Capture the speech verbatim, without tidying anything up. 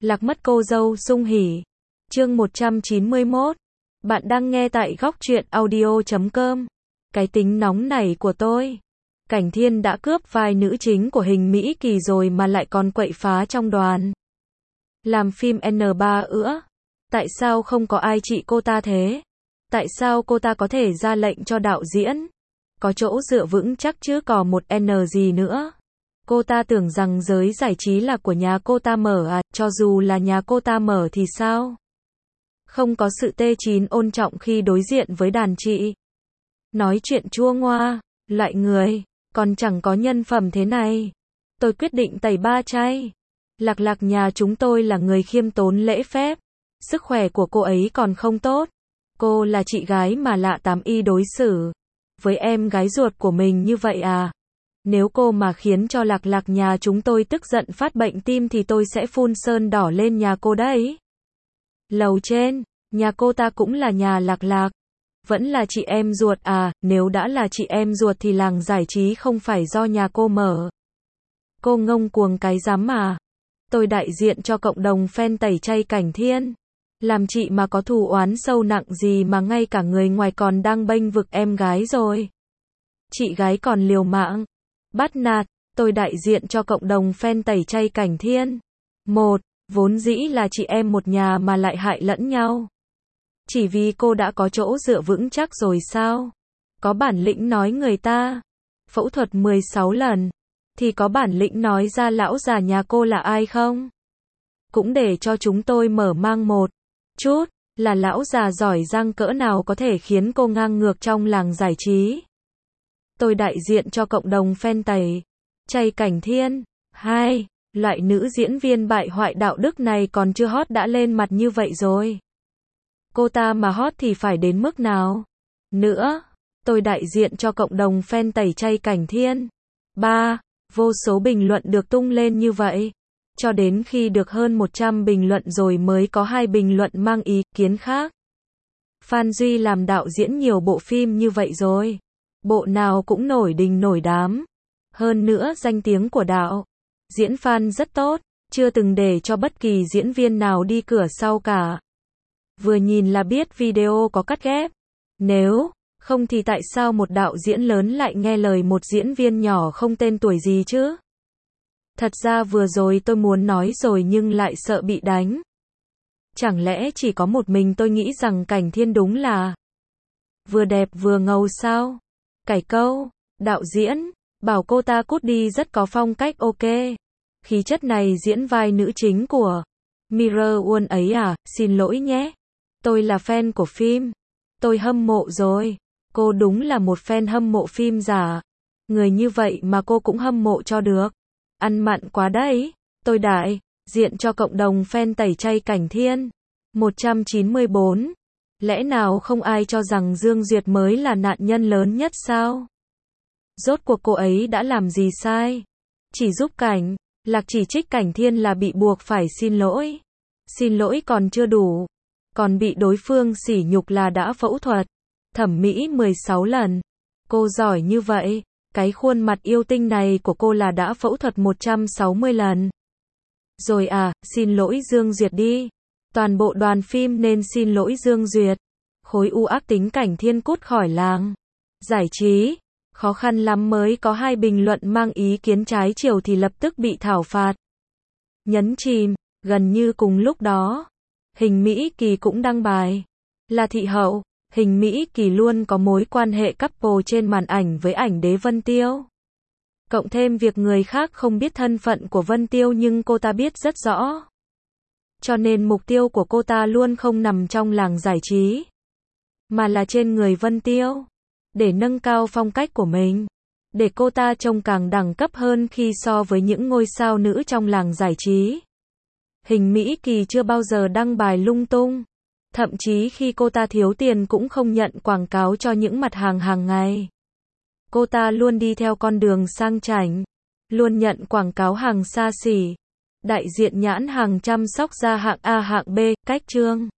Lạc mất cô dâu Sung Hỉ. Chương một trăm chín mươi mốt. Bạn đang nghe tại góc truyện audio chấm com. Cái tính nóng này của tôi. Cảnh Thiên đã cướp vai nữ chính của Hình Mỹ Kỳ rồi mà lại còn quậy phá trong đoàn. Làm phim en ba ữa. Tại sao không có ai trị cô ta thế? Tại sao cô ta có thể ra lệnh cho đạo diễn? Có chỗ dựa vững chắc chứ có một N gì nữa. Cô ta tưởng rằng giới giải trí là của nhà cô ta mở à, cho dù là nhà cô ta mở thì sao? Không có sự tê chín ôn trọng khi đối diện với đàn chị. Nói chuyện chua ngoa, loại người, còn chẳng có nhân phẩm thế này. Tôi quyết định tẩy ba chay. Lạc Lạc nhà chúng tôi là người khiêm tốn lễ phép. Sức khỏe của cô ấy còn không tốt. Cô là chị gái mà lạ tám y đối xử với em gái ruột của mình như vậy à? Nếu cô mà khiến cho Lạc Lạc nhà chúng tôi tức giận phát bệnh tim thì tôi sẽ phun sơn đỏ lên nhà cô đấy. Lầu trên, nhà cô ta cũng là nhà Lạc Lạc. Vẫn là chị em ruột à, nếu đã là chị em ruột thì làng giải trí không phải do nhà cô mở. Cô ngông cuồng cái dám mà. Tôi đại diện cho cộng đồng fan tẩy chay Cảnh Thiên. Làm chị mà có thù oán sâu nặng gì mà ngay cả người ngoài còn đang bênh vực em gái rồi. Chị gái còn liều mạng. Bắt nạt, tôi đại diện cho cộng đồng fan tẩy chay Cảnh Thiên. Một, vốn dĩ là chị em một nhà mà lại hại lẫn nhau. Chỉ vì cô đã có chỗ dựa vững chắc rồi sao? Có bản lĩnh nói người ta phẫu thuật mười sáu lần, thì có bản lĩnh nói ra lão già nhà cô là ai không? Cũng để cho chúng tôi mở mang một chút, là lão già giỏi giang cỡ nào có thể khiến cô ngang ngược trong làng giải trí. Tôi đại diện cho cộng đồng fan tẩy chay Cảnh Thiên. Hai, loại nữ diễn viên bại hoại đạo đức này còn chưa hot đã lên mặt như vậy rồi. Cô ta mà hot thì phải đến mức nào? Nữa, tôi đại diện cho cộng đồng fan tẩy chay Cảnh Thiên. Ba, vô số bình luận được tung lên như vậy. Cho đến khi được hơn một trăm bình luận rồi mới có hai bình luận mang ý kiến khác. Phan Duy làm đạo diễn nhiều bộ phim như vậy rồi. Bộ nào cũng nổi đình nổi đám. Hơn nữa danh tiếng của đạo diễn Phan rất tốt, chưa từng để cho bất kỳ diễn viên nào đi cửa sau cả. Vừa nhìn là biết video có cắt ghép. Nếu không thì tại sao một đạo diễn lớn lại nghe lời một diễn viên nhỏ không tên tuổi gì chứ? Thật ra vừa rồi tôi muốn nói rồi nhưng lại sợ bị đánh. Chẳng lẽ chỉ có một mình tôi nghĩ rằng Cảnh Thiên đúng là vừa đẹp vừa ngầu sao? Cải câu, đạo diễn, bảo cô ta cút đi rất có phong cách ok. Khí chất này diễn vai nữ chính của Mirror World ấy à, xin lỗi nhé. Tôi là fan của phim. Tôi hâm mộ rồi. Cô đúng là một fan hâm mộ phim giả. Người như vậy mà cô cũng hâm mộ cho được. Ăn mặn quá đấy. Tôi đại diện cho cộng đồng fan tẩy chay Cảnh Thiên. một trăm chín mươi bốn. Lẽ nào không ai cho rằng Dương Duyệt mới là nạn nhân lớn nhất sao? Rốt cuộc cô ấy đã làm gì sai? Chỉ giúp Cảnh Lạc chỉ trích Cảnh Thiên là bị buộc phải xin lỗi. Xin lỗi còn chưa đủ. Còn bị đối phương sỉ nhục là đã phẫu thuật thẩm mỹ mười sáu lần. Cô giỏi như vậy. Cái khuôn mặt yêu tinh này của cô là đã phẫu thuật một trăm sáu mươi lần. Rồi à, xin lỗi Dương Duyệt đi. Toàn bộ đoàn phim nên xin lỗi Dương Duyệt. Khối u ác tính Cảnh Thiên cút khỏi làng giải trí. Khó khăn lắm mới có hai bình luận mang ý kiến trái chiều thì lập tức bị thảo phạt. Nhấn chìm, gần như cùng lúc đó. Hình Mỹ Kỳ cũng đăng bài. Là thị hậu, Hình Mỹ Kỳ luôn có mối quan hệ couple trên màn ảnh với ảnh đế Vân Tiêu. Cộng thêm việc người khác không biết thân phận của Vân Tiêu nhưng cô ta biết rất rõ. Cho nên mục tiêu của cô ta luôn không nằm trong làng giải trí, mà là trên người Vân Tiêu. Để nâng cao phong cách của mình. Để cô ta trông càng đẳng cấp hơn khi so với những ngôi sao nữ trong làng giải trí. Hình Mỹ Kỳ chưa bao giờ đăng bài lung tung. Thậm chí khi cô ta thiếu tiền cũng không nhận quảng cáo cho những mặt hàng hàng ngày. Cô ta luôn đi theo con đường sang chảnh. Luôn nhận quảng cáo hàng xa xỉ. Đại diện nhãn hàng chăm sóc da hạng A hạng B, cách trương.